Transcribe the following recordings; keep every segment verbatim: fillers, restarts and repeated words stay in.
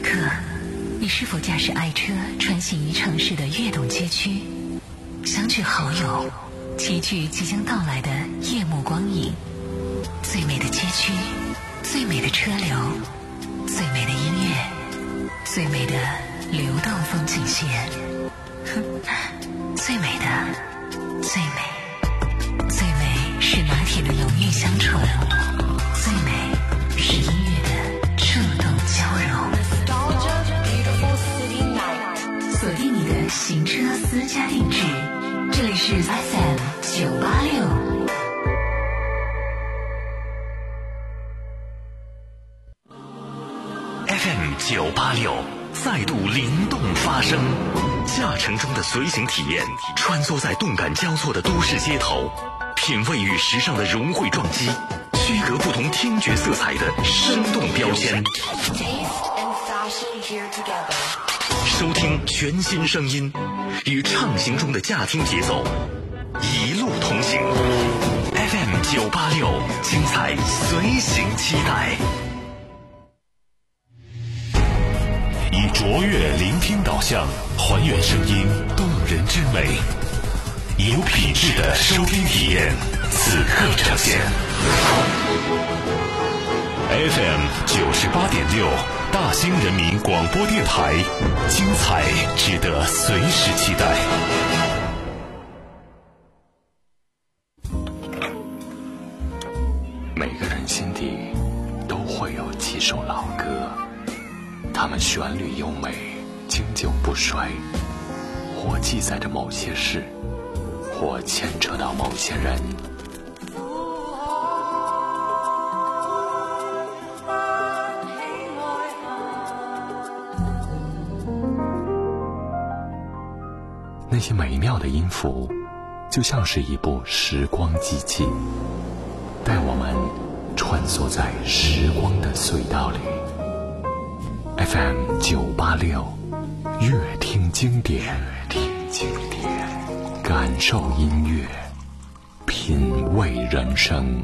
刻，你是否驾驶爱车穿行于城市的跃动街区，相聚好友，齐聚即将到来的夜幕光影？最美的街区，最美的车流，最美的音乐，最美的流动风景线，最美的，最美，最美是拿铁的浓郁香醇，最美是音乐的触动交融。锁定你的行车私家定制，这里是 F M 九八六。 F M 九八六再度灵动发声，驾乘中的随行体验，穿梭在动感交错的都市街头，品味与时尚的融汇撞击，区隔不同听觉色彩的生动标签。收听全新声音，与畅行中的驾听节奏一路同行。F M 九八六，精彩随行期待。以卓越聆听导向，还原声音动人之美，以有品质的收听体验，此刻呈现。F M 九十八点六，大兴人民广播电台，精彩值得随时期待。每个人心底都会有几首老歌，它们旋律优美，经久不衰，或记载着某些事，或牵扯到某些人。那些美妙的音符，就像是一部时光机器，带我们穿梭在时光的隧道里。F M 九八六，乐听经典，乐听经典，感受音乐，品味人生。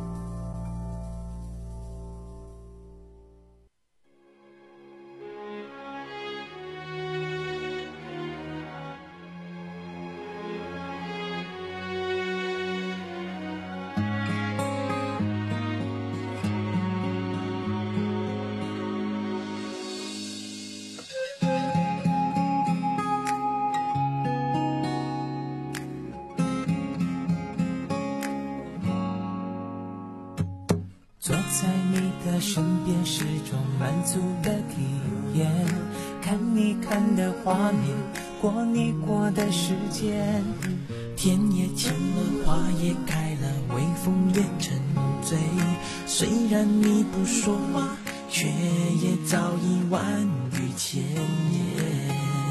坐在你的身边是种满足的体验，看你看的画面，过你过的时间，天也晴了，花也开了，微风也沉醉，虽然你不说话，却也早已万语千言，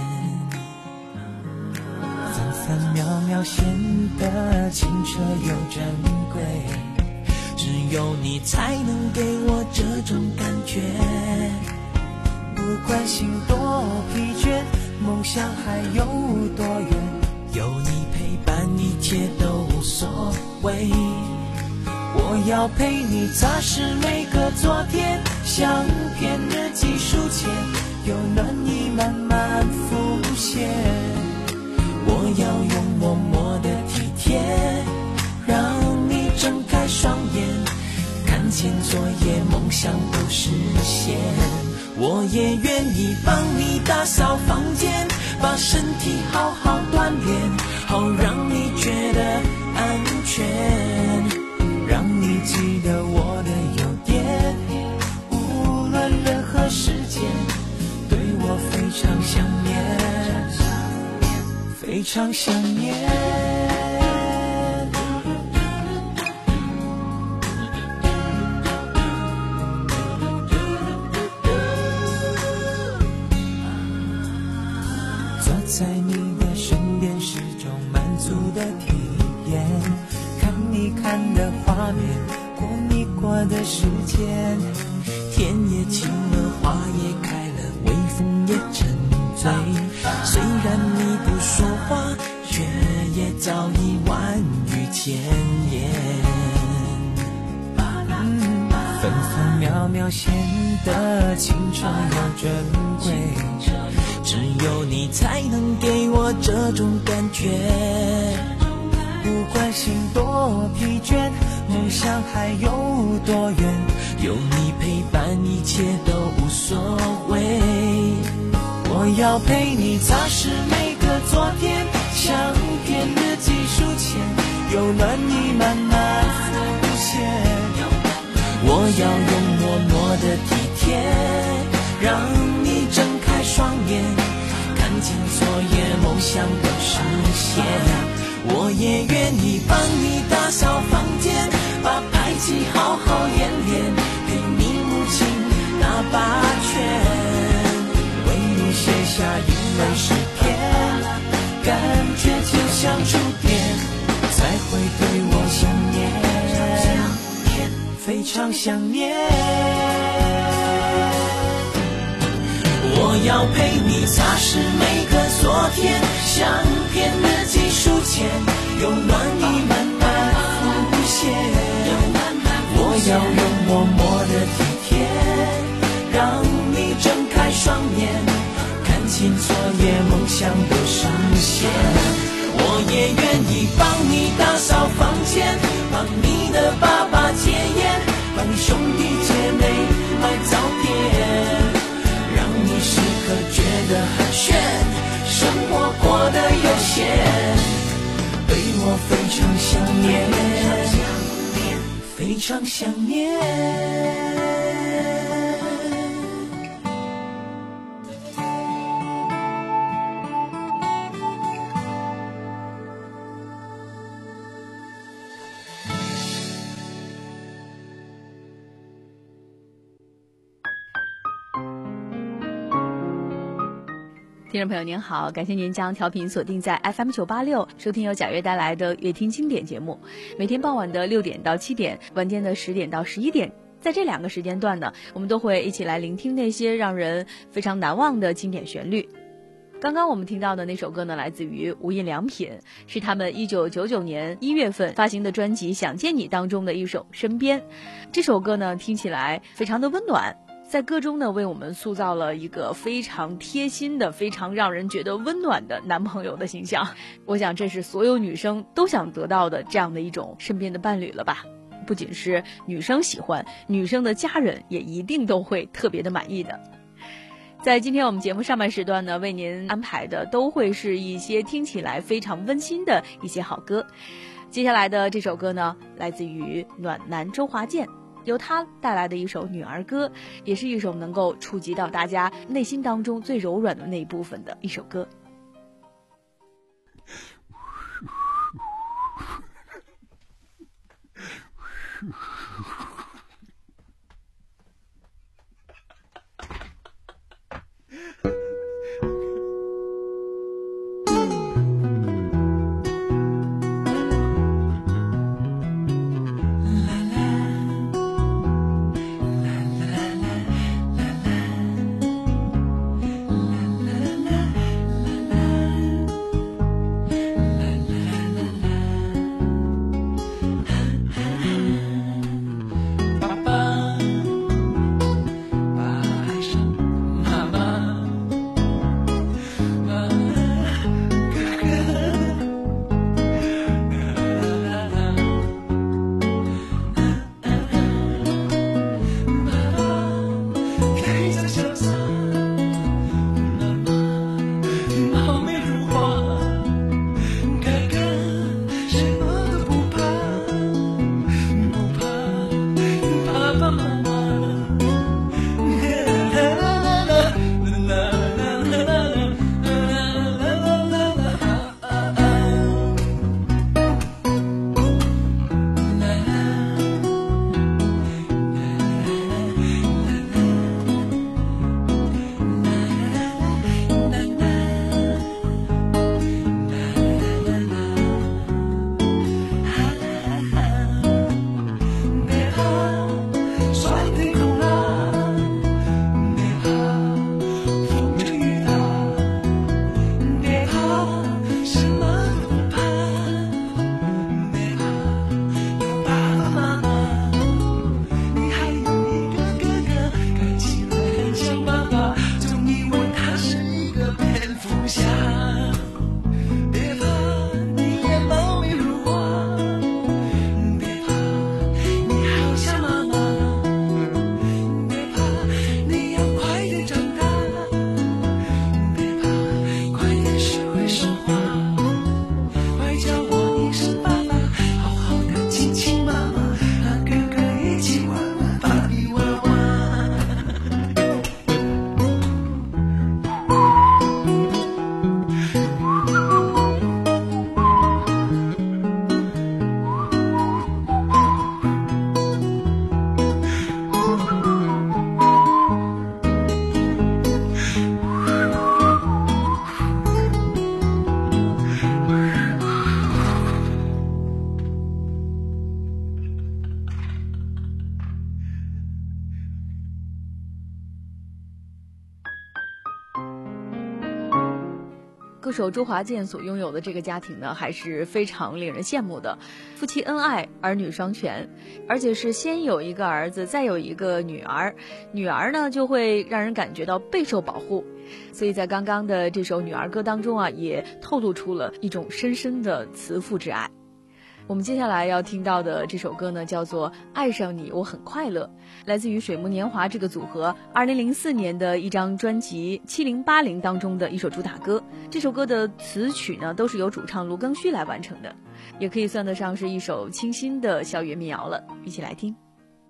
分分秒秒显得清澈又珍贵，只有你才能给我这种感觉，不管心多疲倦，梦想还有多远，有你陪伴一切都无所谓，我要陪你擦拭每个昨天，像片日记书签，有暖意慢慢浮现，我要用默默的体贴，让你睁开双眼，看见昨夜梦想都实现，我也愿意帮你打扫房间，把身体好好锻炼，好让你觉得安全，让你记得我的优点，无论任何时间，对我非常想念，非常想念。在你的身边是种满足的体验，看你看的画面，过你过的时间，天也晴了，花也开了，微风也沉醉，虽然你不说话，却也早已万语千言，嗯，纷纷分秒秒显得清澈又珍贵，只有你才能给我这种感觉。不管心多疲倦，梦想还有多远，有你陪伴一切都无所谓。我要陪你擦拭每个昨天，相片日记书签，有暖意慢慢浮现。我要用默默的体贴，让你睁开双眼，看见昨夜梦想的实现。我也愿意帮你打扫房间，把排挤好好演练，陪你母亲打把拳，为你写下英文诗篇，感觉就像触电，才会对我想念，非常想念。我要陪你擦拭每个昨天，相片日记书签，有暖意慢慢浮现。我要用默默的体贴，让你睁开双眼，看清昨夜梦想的实现。我也愿意帮你打扫房间，帮你的爸爸戒烟，帮你兄弟姐妹买早点，让你时刻觉得很炫，生活过得悠闲，对我非常想念，非常想念。 听众朋友您好，感谢您将调频锁定在 F M 九八六，收听由贾月带来的乐听经典节目。每天傍晚的六点到七点，晚间的十点到十一点，在这两个时间段呢，我们都会一起来聆听那些让人非常难忘的经典旋律。刚刚我们听到的那首歌呢，来自于无印良品，是他们一九九九年一月份发行的专辑《想见你》当中的一首《身边》。这首歌呢，听起来非常的温暖，在歌中呢，为我们塑造了一个非常贴心的、非常让人觉得温暖的男朋友的形象。我想这是所有女生都想得到的这样的一种身边的伴侣了吧。不仅是女生喜欢，女生的家人也一定都会特别的满意的。在今天我们节目上半时段呢，为您安排的都会是一些听起来非常温馨的一些好歌。接下来的这首歌呢，来自于暖男周华健，由他带来的一首女儿歌，也是一首能够触及到大家内心当中最柔软的那一部分的一首歌。 歌手周华健所拥有的这个家庭呢，还是非常令人羡慕的，夫妻恩爱，儿女双全，而且是先有一个儿子，再有一个女儿，女儿呢就会让人感觉到备受保护。所以在刚刚的这首女儿歌当中啊，也透露出了一种深深的慈父之爱。我们接下来要听到的这首歌呢，叫做《爱上你我很快乐》，来自于水木年华这个组合二零零四年的一张专辑七零八零当中的一首主打歌。这首歌的词曲呢，都是由主唱卢庚戌来完成的，也可以算得上是一首清新的校园民谣了。一起来听。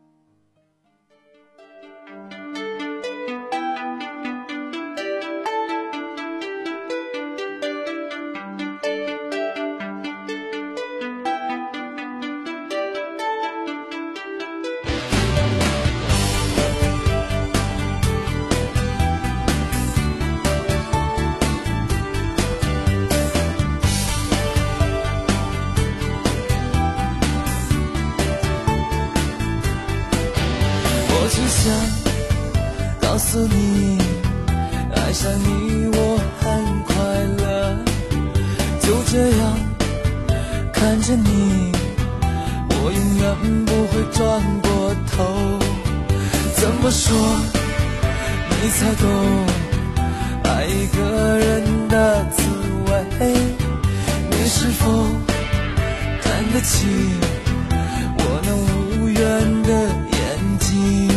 告诉你，爱上你我很快乐，就这样看着你，我永远不会转过头。怎么说你才懂爱一个人的滋味？你是否看得起我那无缘的眼睛？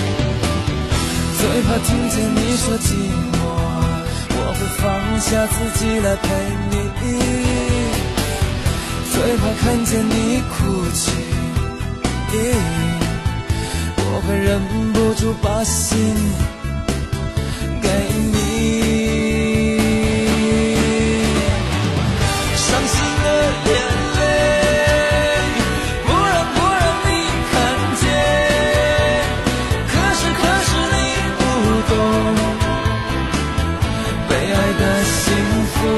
最怕听见你说寂寞，我会放下自己来陪你。最怕看见你哭泣，我会忍不住把心给你。伤心的眼泪不让不让你看见，可是可是你不懂被爱的幸福，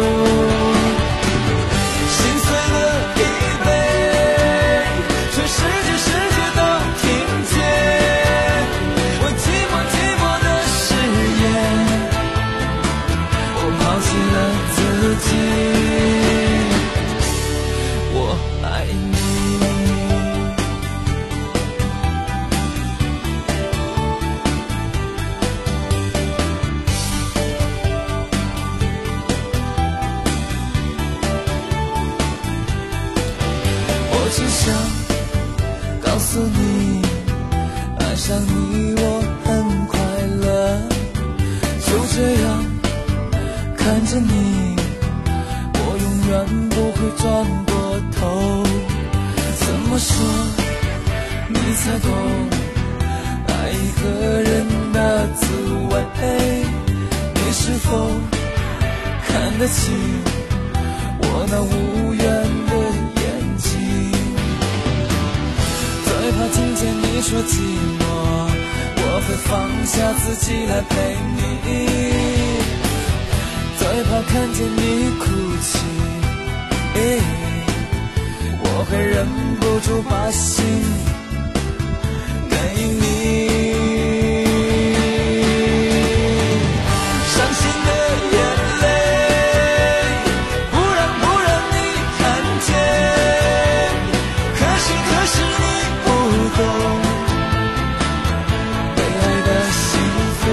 心碎了疲惫，全世界世界都听见我寂寞寂寞的誓言，我抛弃了自己，我爱你。我只想告诉你，爱上你我很快乐，就这样看着你，我永远不会转过头。怎么说你才懂爱一个人的滋味？你是否看得起我那无缘的眼睛？最怕听见你说寂寞，我会放下自己来陪你。最怕看见你哭泣，我会忍不住把心给你。伤心的眼泪不让不让你看见，可是可是你不懂被爱的幸福，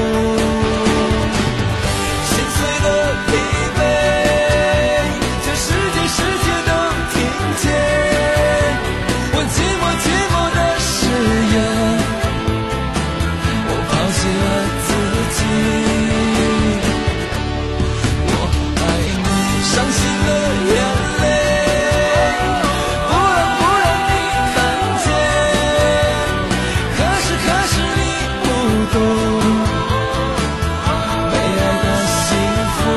心碎的疲惫，全世界世界都听见我寂寞寂寞的誓言，我抛弃了自己，伤心的眼泪不让不让你看见，可是可是你不懂被爱的幸福，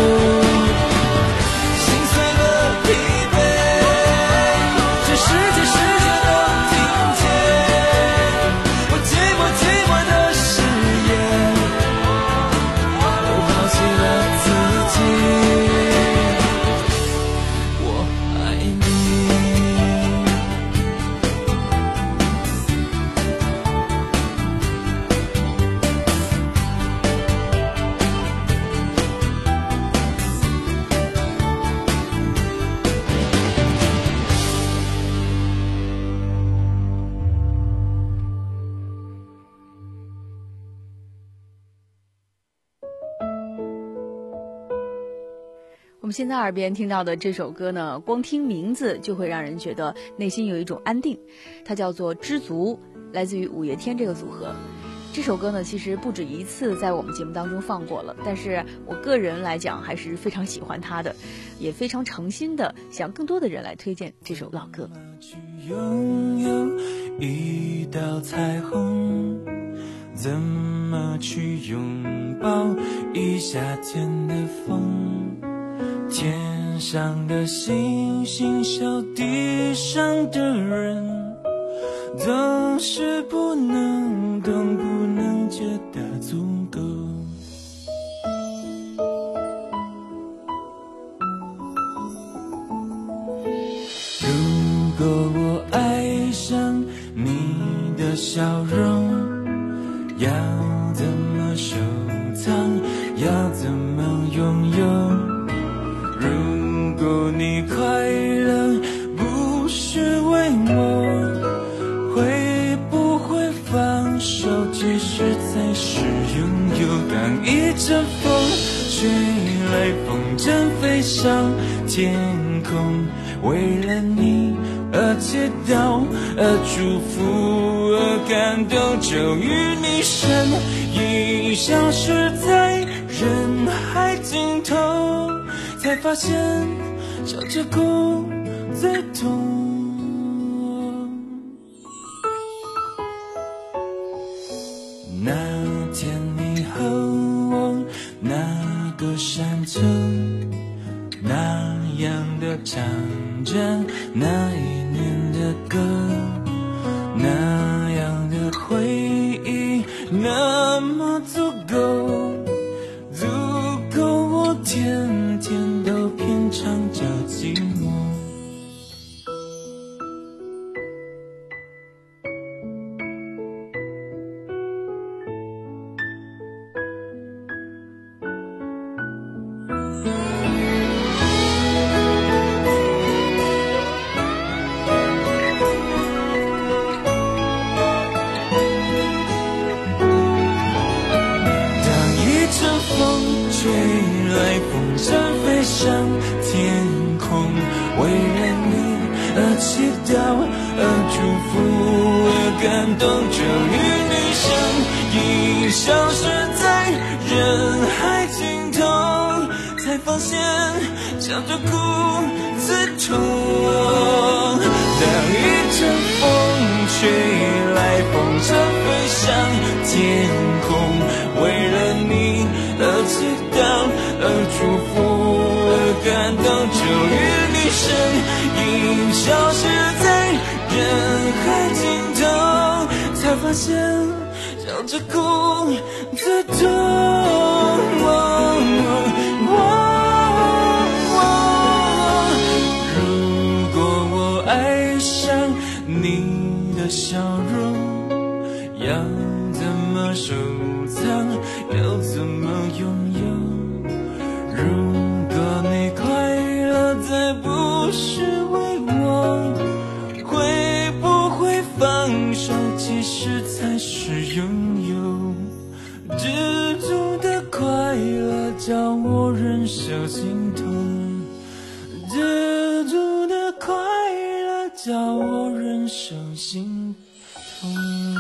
心碎的疲惫，全世界世界都听见我寂寞寂寞的誓言，我抛弃了自己， 们现在耳边听到的这首歌呢，光听名字就会让人觉得内心有一种安定，它叫做《知足》，来自于五月天这个组合。这首歌呢，其实不止一次在我们节目当中放过了，但是我个人来讲还是非常喜欢它的，也非常诚心的想更多的人来推荐这首老歌。 去拥有一道彩虹，怎么去拥抱一夏天的风？天上的星星笑地上的人，总是不能懂，不能觉得足够。如果我爱上你的笑容，要怎么收藏，要怎么拥有？如果你快乐不是为我，会不会放手，其实才是拥有？当一阵风吹来，风筝飞上天空，为了你而祈祷，而祝福，而感动，终于你身影消失在人海尽头，才发现笑着哭最痛。那天你和我那个山丘，那样的唱着那一年的歌，那样的回忆那么足够，足够我天天都品尝着寂寞。吹来，风筝飞上天空，为了你而祈祷，而祝福，而感动，终于你身影消失在人海尽头，才发现笑着哭最痛。当一阵风吹来，风筝飞上天空，为了你而祈祷，而祝福，而感动，终于你身影消失在人海尽头，才发现笑着哭最痛。如果我爱上你的笑容，要怎么收藏，要怎么拥有？如果你快乐再不是为我，会不会放手，其实才是拥有？知足的快乐叫我忍受心痛，知足的快乐叫我忍受心痛。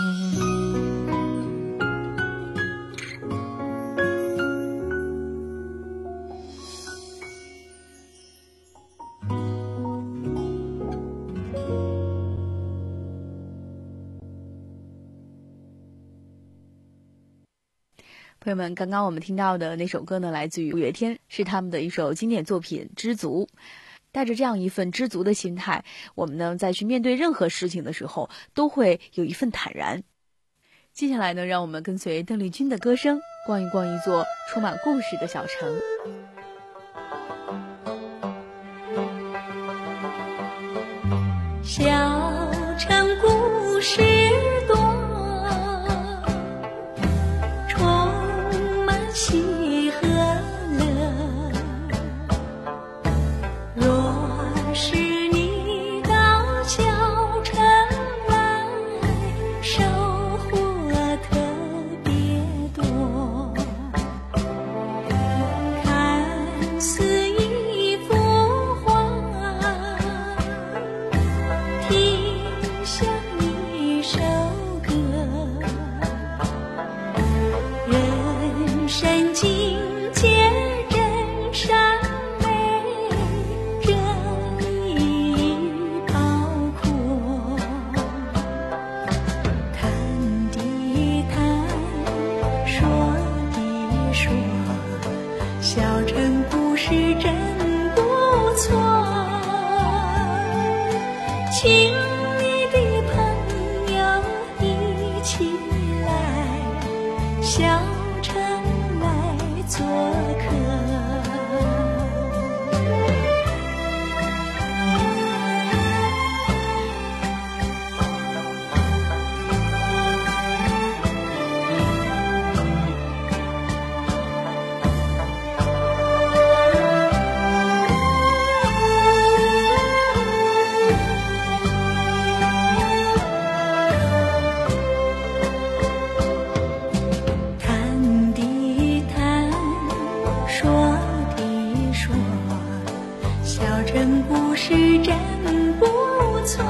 朋友们，刚刚我们听到的那首歌呢，来自于五月天，是他们的一首经典作品《知足》。带着这样一份知足的心态，我们呢在去面对任何事情的时候，都会有一份坦然。接下来呢，让我们跟随邓丽君的歌声，逛一逛一座充满故事的小城。 小城故事多，充满喜和乐。若是你到小城来，收获特别多。看似一小城来做客。故事真不错，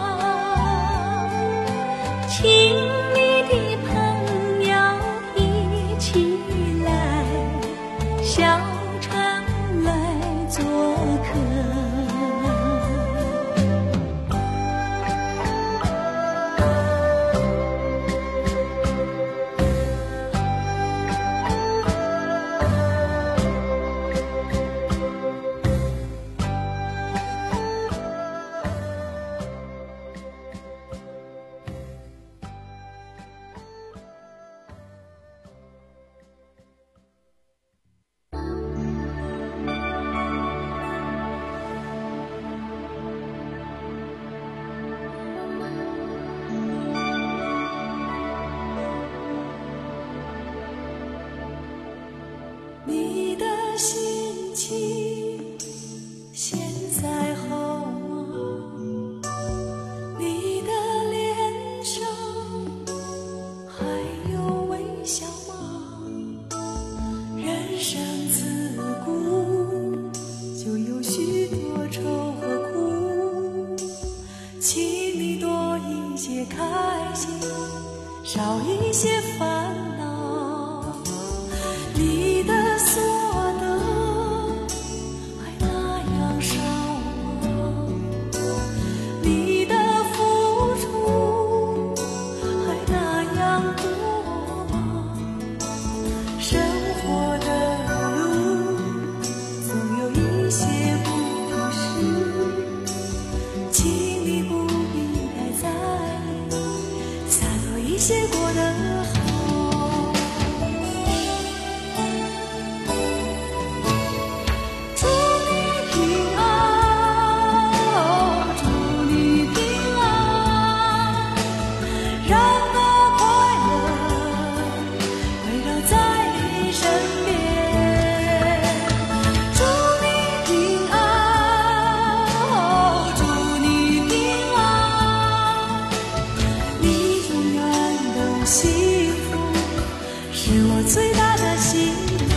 请你的朋友一起来小城来做客。你的心情现在好吗？你的脸上还有微笑吗？人生自古就有许多愁和苦，请你多一些开心，少一些烦恼。你的所得还那样少吗？你的付出还那样多吗？生活的路总有一些不平事，请你不必太在意，洒脱一些过得好。最大的心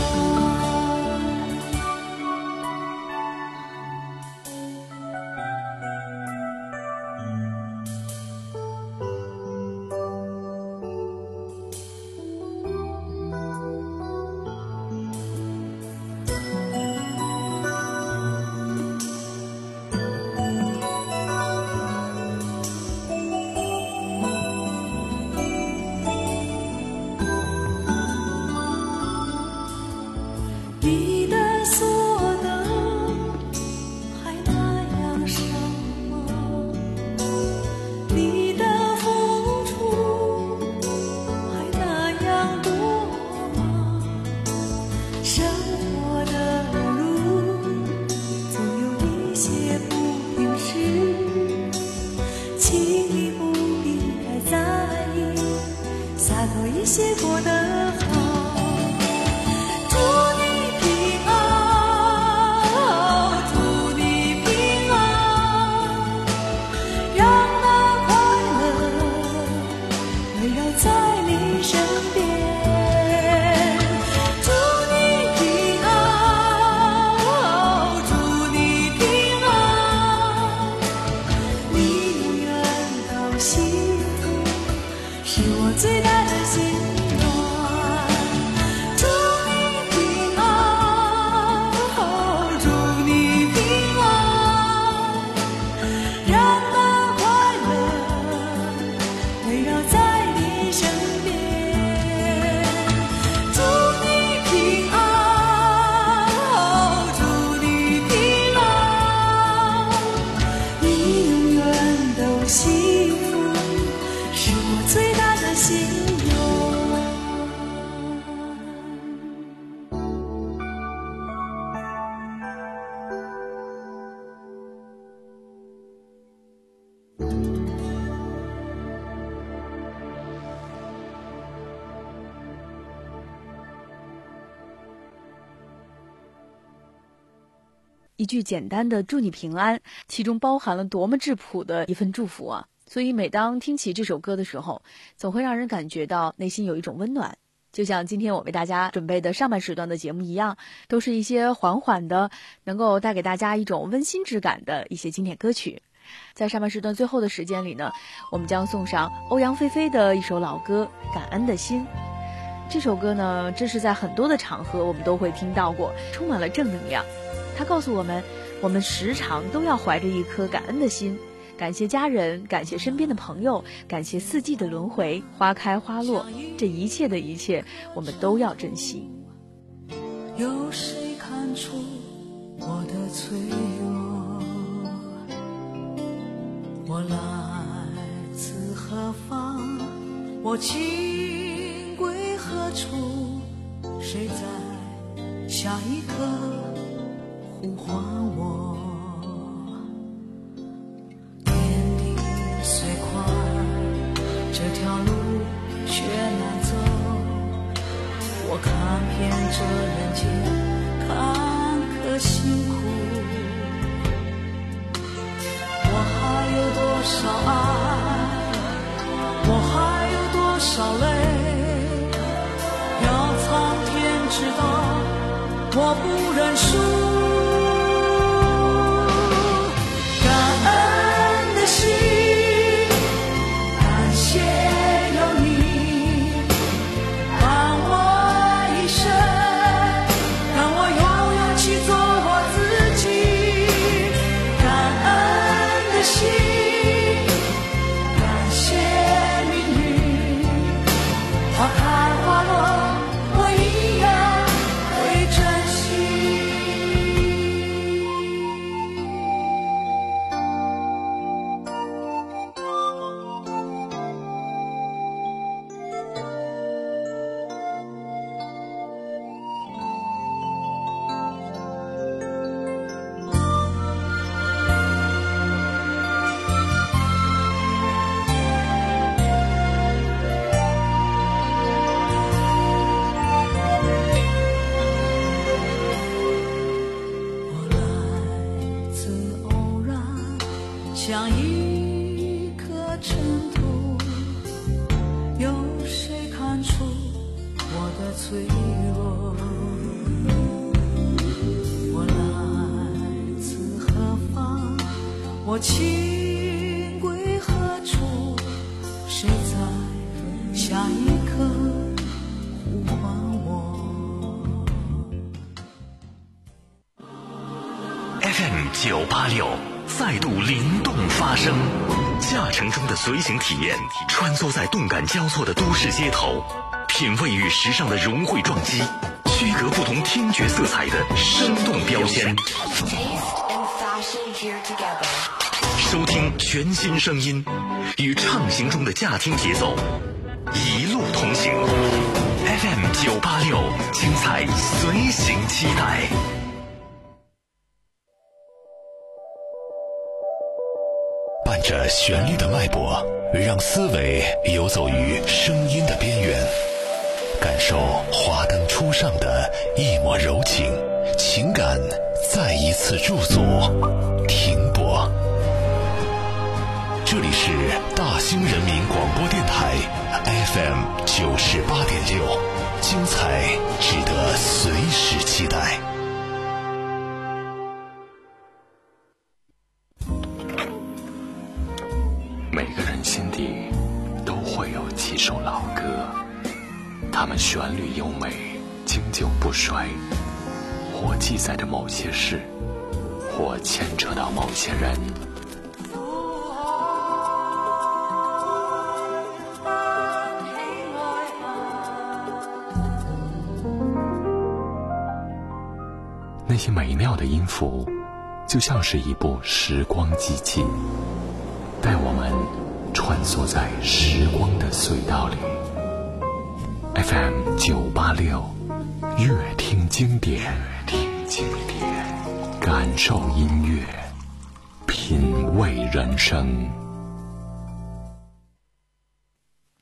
你的所得还那样少吗？你的付出还那样多吗？生活的路总有一些不平事，请你不必太在意，洒脱一些过得好。最大的心愿。 一句简单的祝你平安，其中包含了多么质朴的一份祝福啊！所以每当听起这首歌的时候，总会让人感觉到内心有一种温暖。就像今天我为大家准备的上半时段的节目一样，都是一些缓缓的，能够带给大家一种温馨质感的一些经典歌曲。在上半时段最后的时间里呢，我们将送上欧阳菲菲的一首老歌《感恩的心》。这首歌呢，这是在很多的场合我们都会听到过，充满了正能量。它告诉我们，我们时常都要怀着一颗感恩的心，感谢家人，感谢身边的朋友，感谢四季的轮回，花开花落，这一切的一切我们都要珍惜。 有谁看出我的脆弱？我来自何方？我情归何处？谁在下一刻呼唤我？天地虽宽，这条路却难走。我看遍这人间坎坷辛苦，我还有多少爱，我还有多少泪，要苍天知道，我不认输。像一颗尘土，有谁看出我的脆弱？我来自何方？我情归何处？谁在下一刻呼唤我 ？F M 九八六。再度灵动发声，驾乘中的随行体验，穿梭在动感交错的都市街头，品味与时尚的融汇撞击，区隔不同听觉色彩的生动标签。收听全新声音，与畅行中的驾听节奏，一路同行。F M 九八六，精彩随行期待。伴着旋律的脉搏，让思维游走于声音的边缘，感受华灯初上的一抹柔情，情感再一次驻足停泊。这里是大兴人民广播电台 F M 九十八点六，精彩值得随时期待。每个人心底都会有几首老歌，它们旋律优美，经久不衰，或记载着某些事，或牵扯到某些人。那些美妙的音符，就像是一部时光机器，带我们穿梭在时光的隧道里。 F M 九八六，乐听经典，乐听经典，感受音乐，品味人生。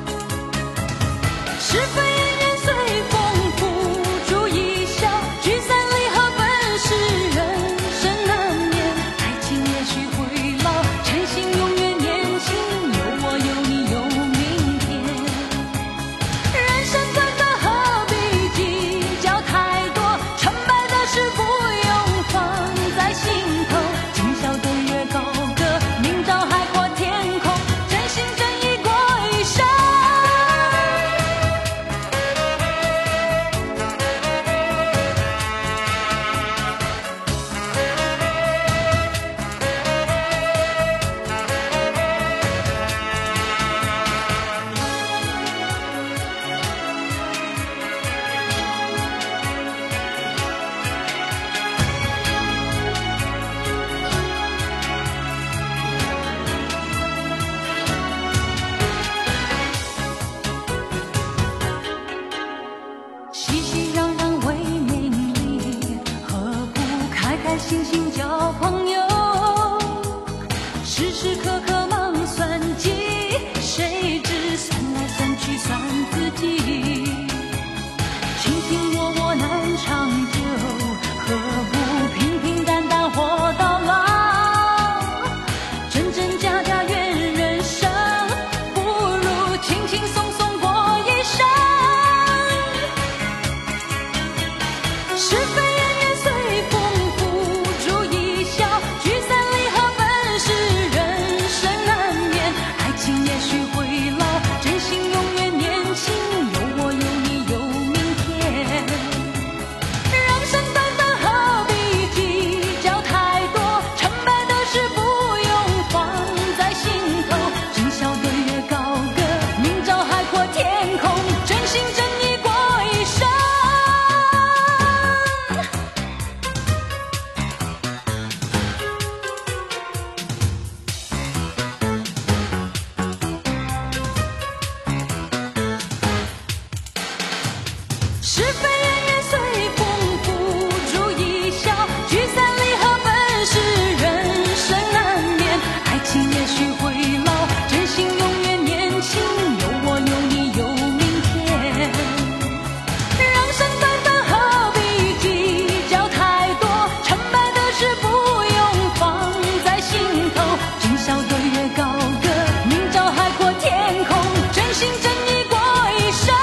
是非人言随风，付诸一笑，聚散离合本是人生难免，爱情也许会老，真心永远年轻，有我有你有明天。人生短短何必计较太多，成败的事不用放在心头，今宵对月高歌，明朝海阔天空，真心真意过一生。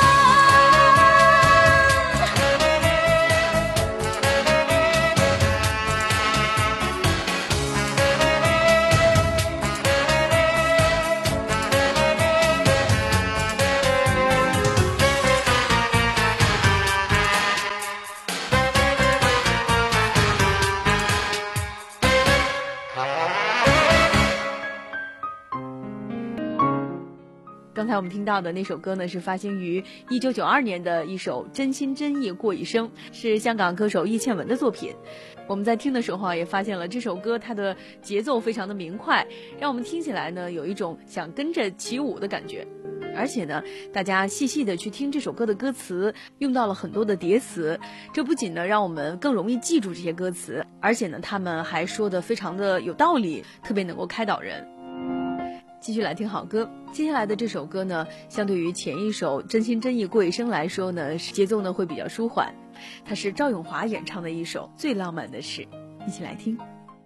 刚才我们听到的那首歌呢，是发行于一九九二年的一首《真心真意过一生》，是香港歌手易倩文的作品。我们在听的时候啊，也发现了这首歌它的节奏非常的明快，让我们听起来呢有一种想跟着起舞的感觉。而且呢，大家细细的去听这首歌的歌词，用到了很多的叠词，这不仅呢让我们更容易记住这些歌词，而且呢他们还说的非常的有道理，特别能够开导人。继续来听好歌，接下来的这首歌呢，相对于前一首《真心真意过一生》来说呢，节奏呢会比较舒缓，它是赵咏华演唱的一首《最浪漫的事》，一起来听。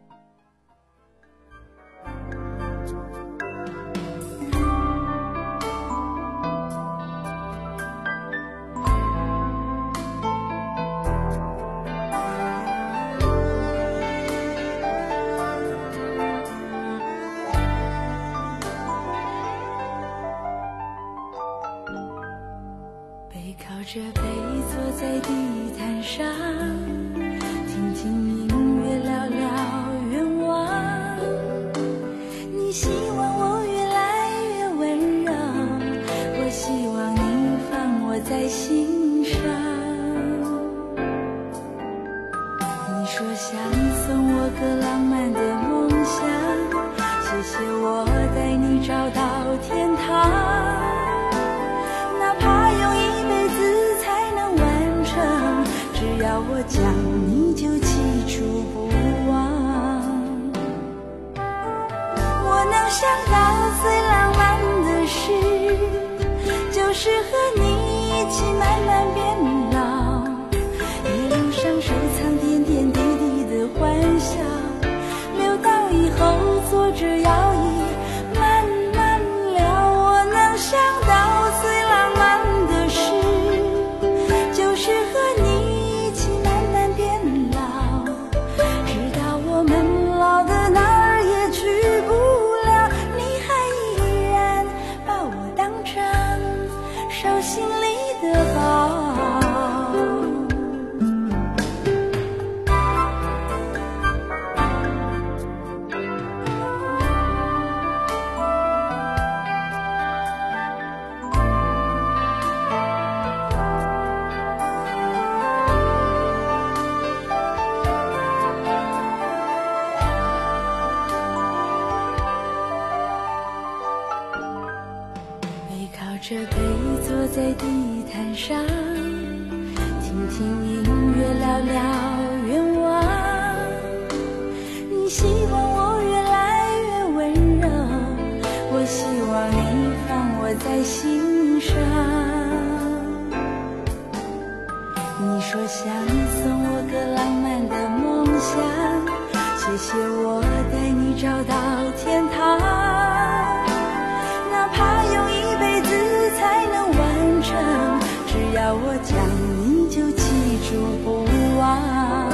靠着背坐在地毯上，听听音乐，聊聊愿望。你希望我越来越温柔，我希望你放我在心上。你说想送我个浪漫的梦想，谢谢我带你找到天堂。哪怕用一辈子才能完成，只要我讲你就记住不忘。我能想到最浪漫的事，就是和你一起慢慢变老，一路上收藏点点滴滴的欢笑，留到以后坐着摇椅慢慢聊。我能想到最浪漫的事，就是和你一起慢慢变老，直到我们老的哪儿也去不了，你还依然把我当成手心里的宝。着背坐在地毯上，听听音乐，聊聊愿望。你希望我越来越温柔，我希望你放我在心上。你说想送我个浪漫的梦想，谢谢我带你找到天堂。哪怕用一辈子才能完成，只要我讲你就记住不忘。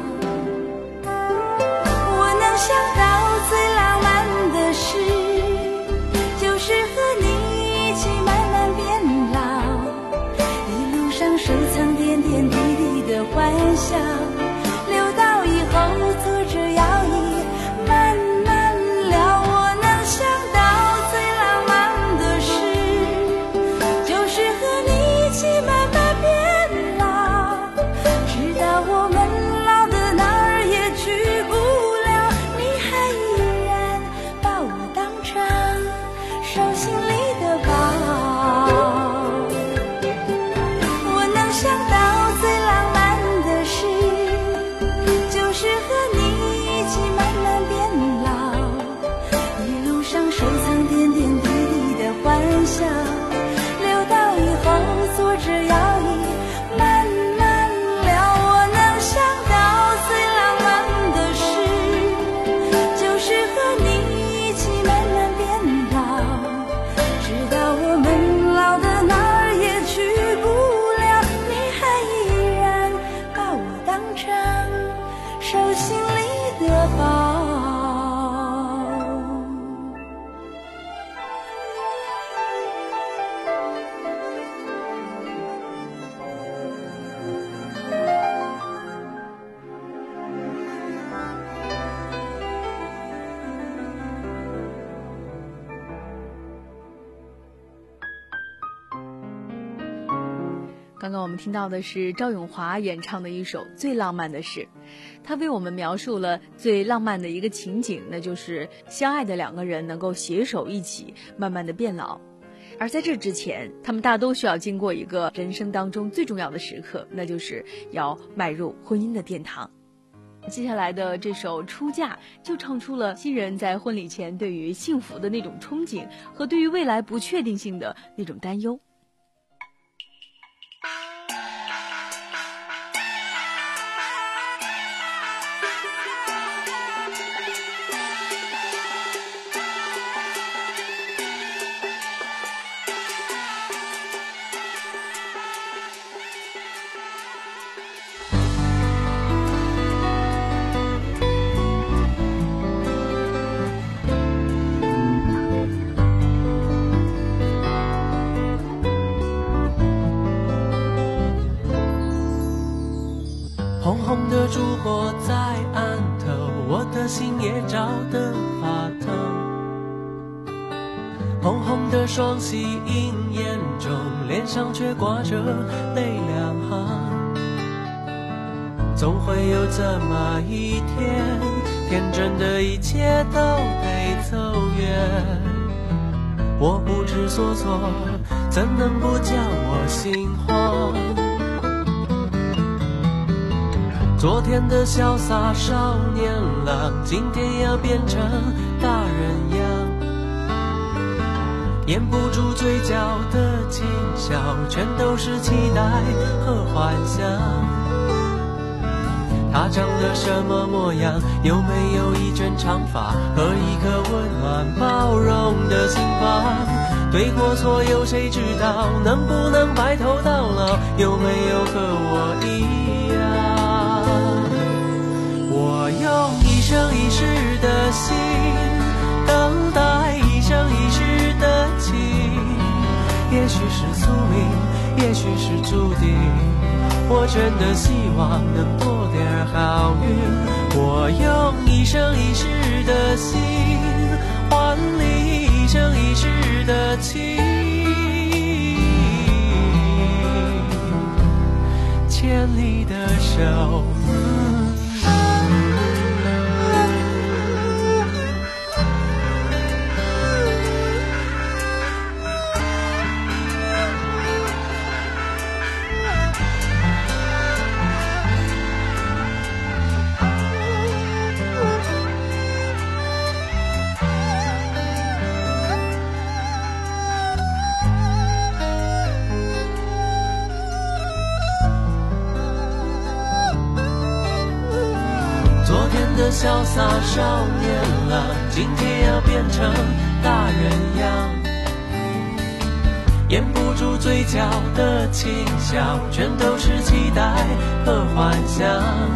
我能想到最浪漫的事，就是和你一起慢慢变老，一路上收藏点点滴滴的欢笑，留到以后坐着摇椅慢慢聊。我能想到最浪漫的事，就是和你一起慢慢变老，直到我们老的哪儿也去不了，你还依然把我当成手心里的宝。我能想到刚刚我们听到的是赵咏华演唱的一首《最浪漫的事》，他为我们描述了最浪漫的一个情景，那就是相爱的两个人能够携手一起，慢慢的变老。而在这之前，他们大都需要经过一个人生当中最重要的时刻，那就是要迈入婚姻的殿堂。接下来的这首《出嫁》就唱出了新人在婚礼前对于幸福的那种憧憬和对于未来不确定性的那种担忧。 红红的烛火在暗头，我的心也照得发烫。红红的双喜映眼中，脸上却挂着泪两行。总会有这么一天，天真的一切都得走远。我不知所措，怎能不叫我心慌？昨天的潇洒少年郎，今天要变成大人样。掩不住嘴角的轻笑，全都是期待和幻想。他长得什么模样？有没有一卷长发和一颗温暖包容的心房？对过错有谁知道？能不能白头到老？有没有和我一样？我用一生一世的心等待一生一世的情，也许是宿命，也许是注定，我真的希望能多点好运。我用一生一世的心换你一生一世的情，牵你的手。的潇洒少年郎，今天要变成大人样。掩不住嘴角的轻笑，全都是期待和幻想。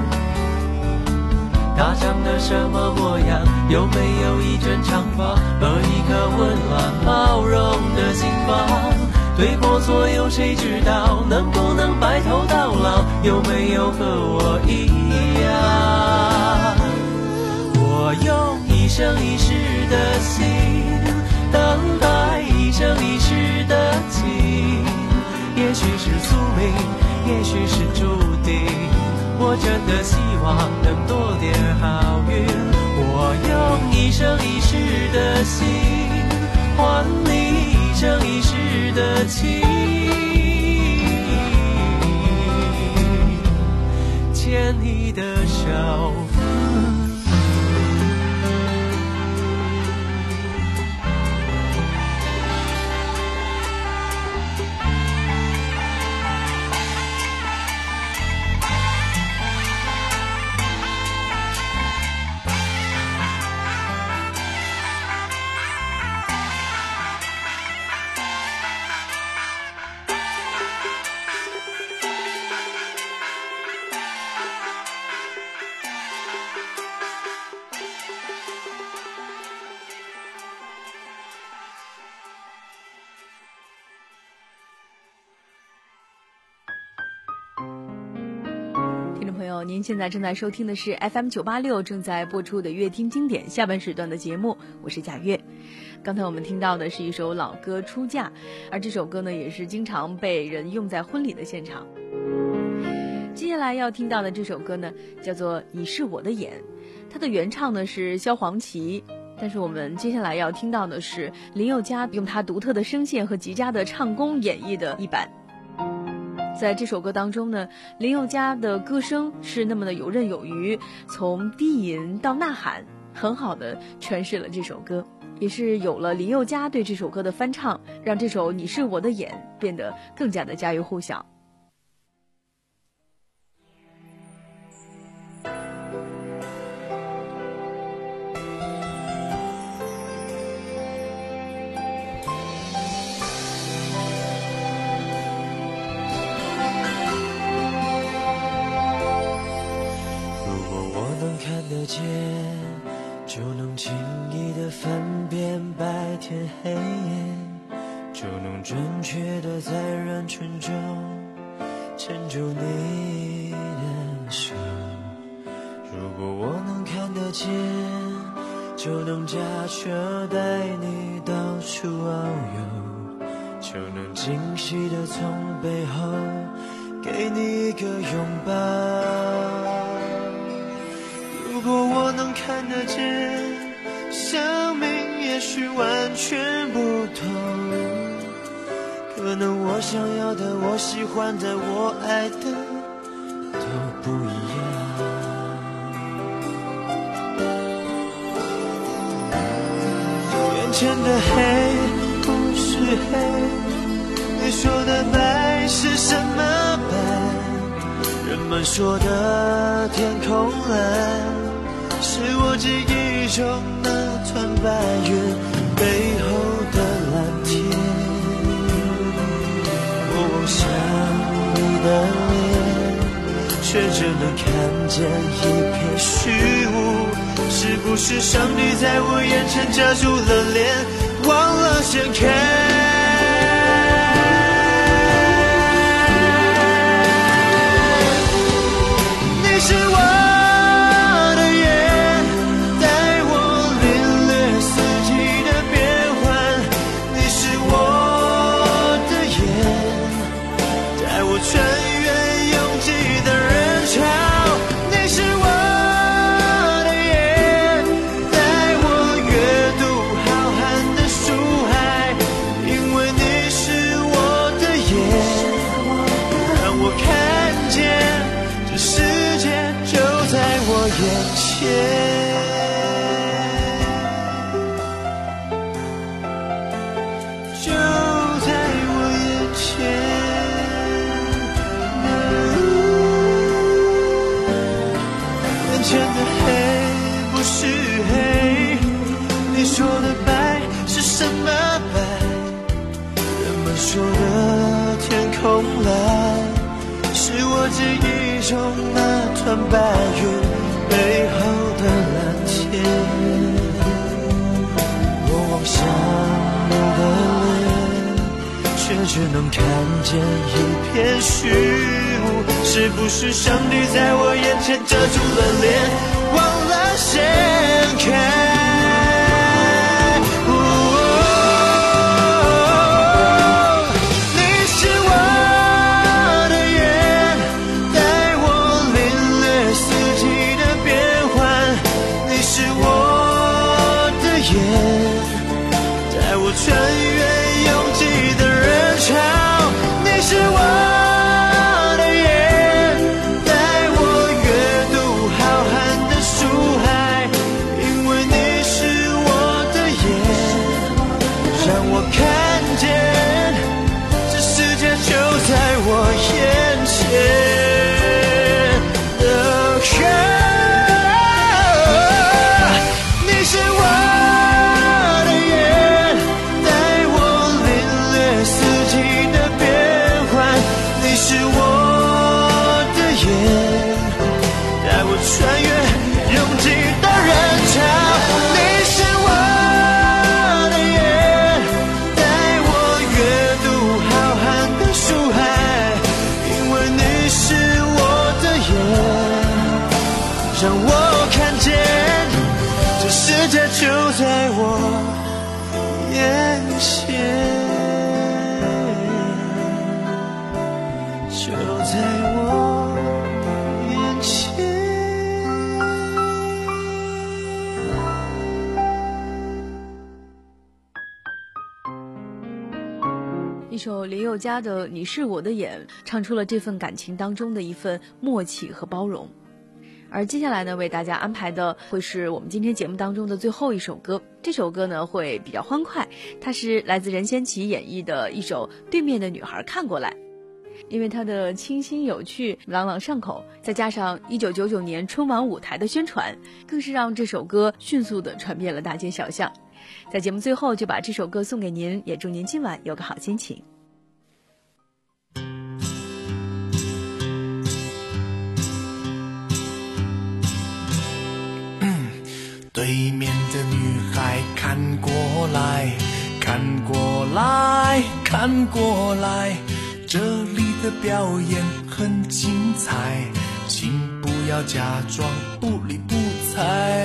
他长得什么模样？有没有一卷长发和一颗温暖包容的心房？对过错有谁知道？能不能白头到老？有没有和我一样？我用一生一世的心等待一生一世的情，也许是宿命，也许是注定，我真的希望能多点好运。我用一生一世的心换你一生一世的情，牵你的手。 您现在正在收听的是 F M 九八六正在播出的乐听经典下半时段的节目，我是贾月。 刚才我们听到的是一首老歌《出嫁》，而这首歌呢，也是经常被人用在婚礼的现场。接下来要听到的这首歌呢，叫做《你是我的眼》，它的原唱呢是萧煌奇，但是我们接下来要听到的是林宥嘉用他独特的声线和极佳的唱功演绎的一版。在这首歌当中呢，林宥嘉的歌声是那么的游刃有余，从低吟到呐喊，很好的诠释了这首歌，也是有了林宥嘉对这首歌的翻唱，让这首《你是我的眼》变得更加的家喻户晓。 就能轻易地分辨白天黑夜，就能准确地在人群中牵住你的手。如果我能看得见，就能驾车带你到处遨游，就能惊喜地从背后给你一个拥抱。如果我能看得见，生命也许完全不同，可能我想要的，我喜欢的，我爱的都不一样。眼前的黑不是黑，你说的白是什么白？人们说的天空蓝，是我记忆中那团白云背后的蓝天。我望向你的脸，却只能看见一片虚无。是不是上帝在我眼前遮住了脸，忘了掀开？你是我记忆中那团白云背后的蓝天。我望向你的脸，却只能看见一片虚无。是不是上帝在我眼前遮住了脸，忘了掀开？穿越拥挤的人潮，你是我的眼，带我阅读浩瀚的书海，因为你是我的眼，让我看见这世界就在我眼前。你是我穿越拥挤的人潮，你是我的眼，带我阅读浩瀚的书海，因为你是我的眼，让我看见这世界就在我眼前，就在我眼前。 一首林宥嘉的《你是我的眼》，唱出了这份感情当中的一份默契和包容。而接下来呢，为大家安排的会是我们今天节目当中的最后一首歌。这首歌呢会比较欢快，它是来自任贤齐演绎的一首《对面的女孩看过来》。因为它的清新有趣、朗朗上口，再加上一九九九年春晚舞台的宣传，更是让这首歌迅速地传遍了大街小巷。在节目最后就把这首歌送给您，也祝您今晚有个好心情。 对面的女孩看过来，看过来，看过来，这里的表演很精彩，请不要假装不理不睬。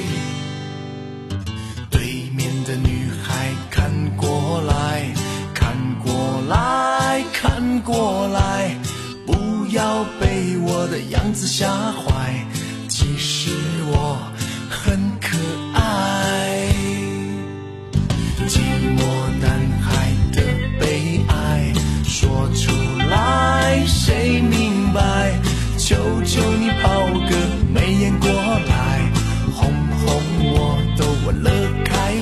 对面的女孩看过来，看过来，看过来，不要被我的样子吓坏，其实我很可爱。寂寞男孩的悲哀说出来谁明白，求求你抛个媚眼过来，哄哄我都忘了开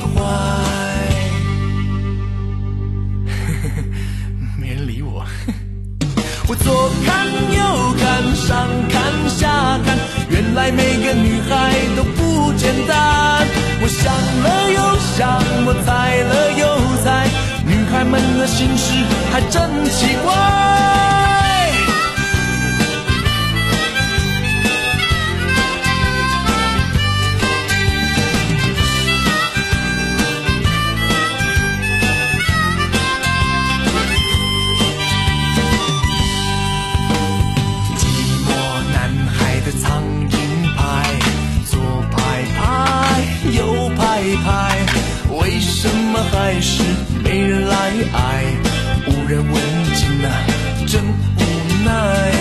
怀。没人理我。我左看右看上看下看，原来每个女孩都不简单。我想了又想，我猜了又猜，女孩们的心事还真奇怪。为什么还是没人来爱？无人问津啊，真无奈。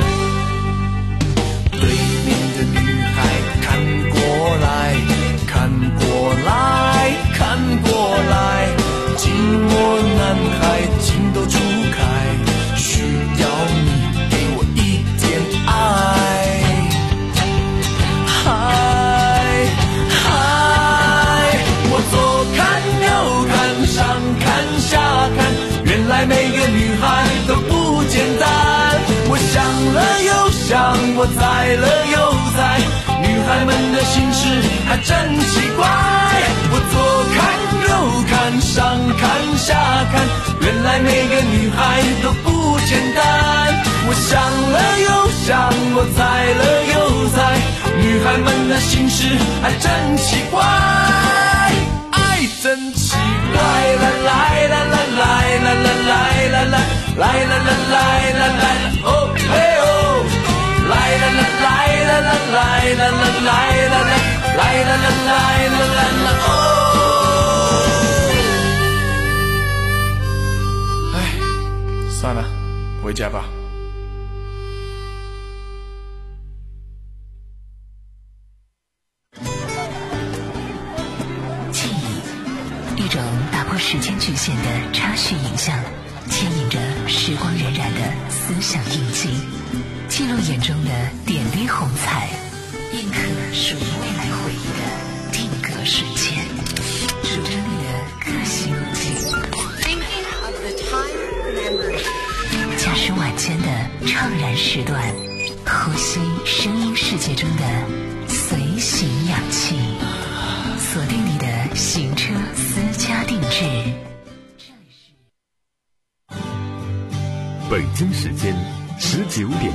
对面的女孩看过来，看过来，看过来，寂寞男孩情窦初开，需要你给我一点爱。嗨嗨，我左看右看上看下看，原来每个女孩都不简单。我想了又想，我猜了又猜，女孩们的心事还真奇怪。我左看右看上看下看，原来每个女孩都不简单。我想了又想，我猜了又猜，女孩们的心事还真奇怪。爱真奇怪，啦啦啦啦啦啦啦啦啦啦来啦啦来啦来哦嘿哦，来啦啦来啦啦来啦啦来啦啦来啦啦来啦啦啦哦。哎，算了，回家吧。 记忆，一种打破时间局限的插叙影像，牵引着时光荏苒的思想印记，记录眼中的点滴红彩，印刻属于未来回忆的定格瞬间，数着你的个性路径。驾驶晚间的怅然时段，呼吸声音世界中的随行氧气，锁定你的行车私家定制。 北京时间十九点。